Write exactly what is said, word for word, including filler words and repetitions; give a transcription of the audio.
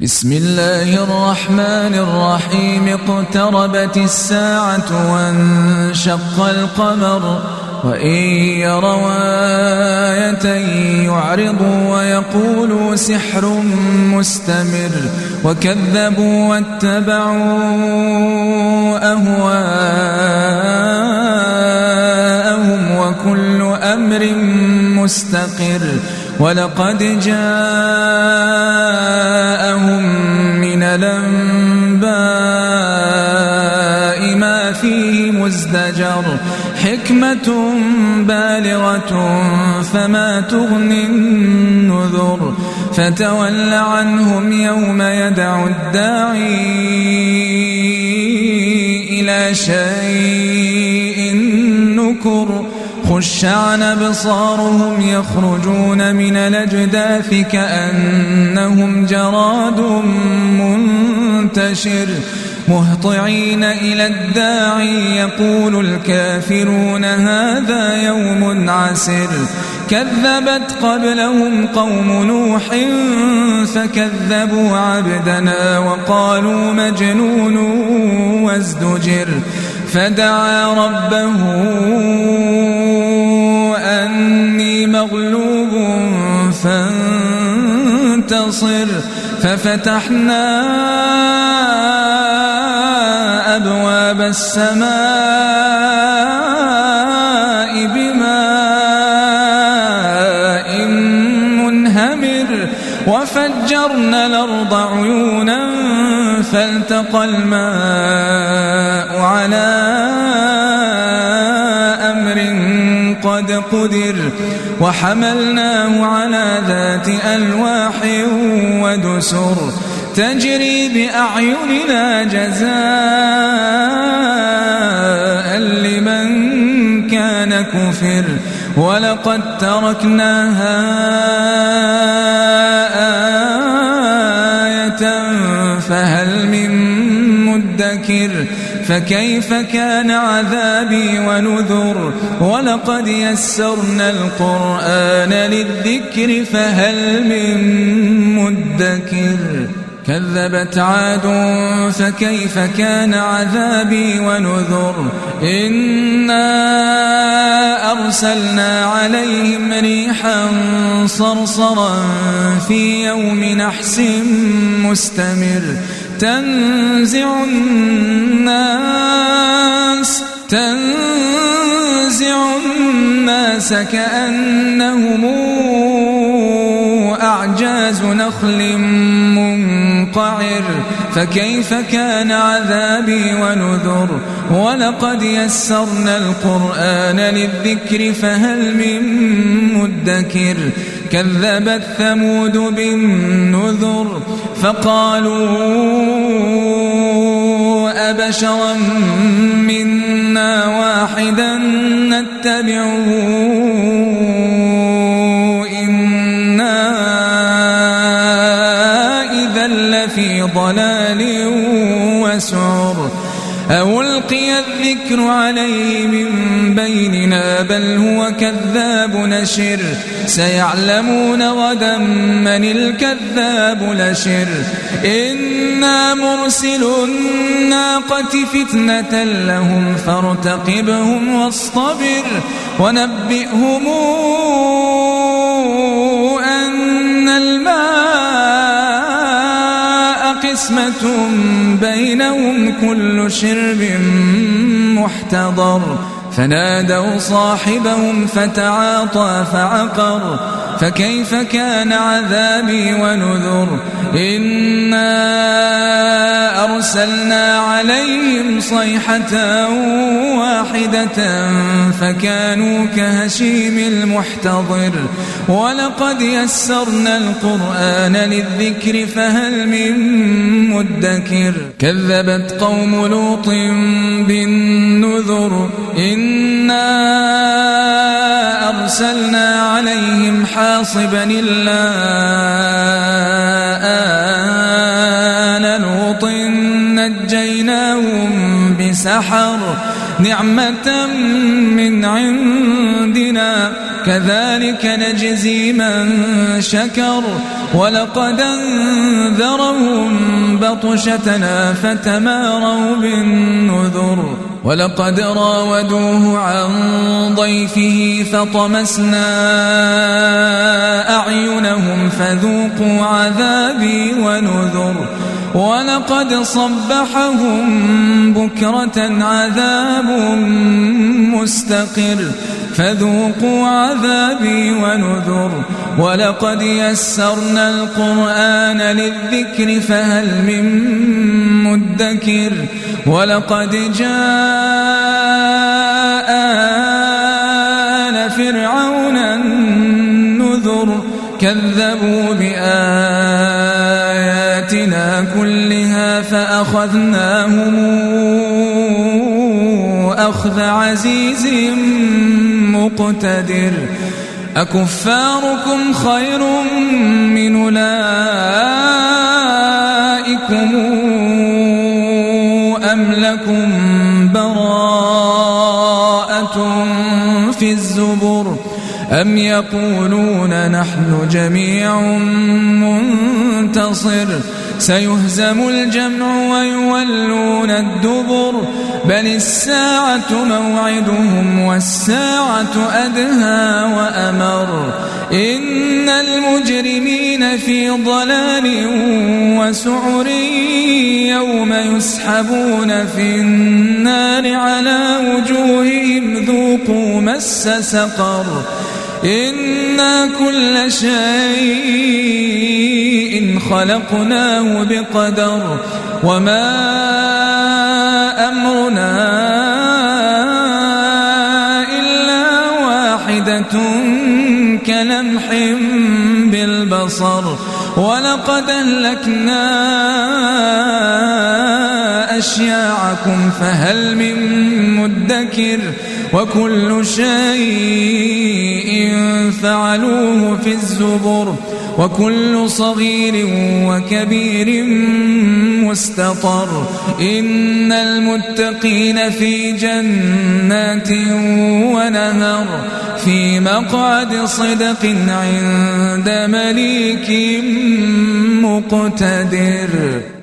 بسم الله الرحمن الرحيم اقتربت الساعة وانشق القمر وإن يروا آية يعرضوا ويقولوا سحر مستمر وكذبوا واتبعوا أهواءهم وكل أمر مستقر ولقد جاءهم من الأنباء ما فيه مزدجر حكمة بالغة فما تغني النذر فتول عنهم يوم يدعو الداعي إلى شيء نكر خش عن أبصارهم يخرجون من الأجداث كأنهم جراد منتشر مهطعين إلى الداعي يقول الكافرون هذا يوم عسر كذبت قبلهم قوم نوح فكذبوا عبدنا وقالوا مجنون وازدجر فدعا ربه أني مغلوب فانتصر ففتحنا أبواب السماء بماء منهمر وفجرنا الأرض عيونا فالتقى الماء على أمر قد قدر وحملناه على ذات ألواح ودسر تجري بأعيننا جزاء لمن كان كفر ولقد تركناها آية فهل من مدكر فكيف كان عذابي ونذر ولقد يسرنا القرآن للذكر فهل من مدكر كذبت عاد فكيف كان عذابي ونذر إنا أرسلنا عليهم ريحا صرصرا في يوم نحس مستمر تنزع الناس تنزع الناس كأنهم أعجاز نخل منقعر فكيف كان عذابي ونذر ولقد يسرنا القرآن للذكر فهل من مدكر كذبت ثمود بالنذر فقالوا أبشرا منا واحدا نتبعه إنا إذا لفي ضلال وسعر أو ألقي الذكر عليه من بيننا بل هو كذاب نشر سيعلمون غدا من الكذاب لشر إنا مرسل الناقة فتنة لهم فارتقبهم واصطبر ونبئهم أن الماء قسمة بينهم كل شرب محتضر فنادوا صاحبهم فتعاطى فعقر فكيف كان عذابي ونذر إنا أرسلنا عليهم صيحة واحدة فكانوا كهشيم المحتضر ولقد يسرنا القرآن للذكر فهل من مدكر كذبت قوم لوط بالنذر إنا أرسلنا عليهم حاصبا إلا آل لوط نجيناهم بسحر نعمة من عندنا كذلك نجزي من شكر ولقد أنذرهم بطشتنا فتماروا بالنذر ولقد راودوه عن ضيفه فطمسنا أعينهم فذوقوا عذابي ونذر ولقد صبحهم بكرة عذاب مستقر فذوقوا عذابي ونذر ولقد يسرنا القرآن للذكر فهل من مدكر ولقد جاء آل فرعون النذر كذبوا بآياتنا كلها فأخذناهم أخذ عزيز مقتدر أكفاركم خير من أولئكم أم لكم براءة في الزبر أم يقولون نحن جميع منتصر سيهزم الجمع ويولون الدبر بل الساعة موعدهم والساعة أدهى وأمر إن المجرمين في ضلال وسعر يوم يسحبون في النار على وجوههم ذوقوا مس سقر إنا كل شيء خلقناه بقدر وما أمرنا إلا واحدة كلمح بالبصر ولقد أهلكنا أشياعكم فهل من مدكر وكل شيء فعلوه في الزبر وكل صغير وكبير مستطر إن المتقين في جنات ونهر في مقعد صدق عند مليك مقتدر.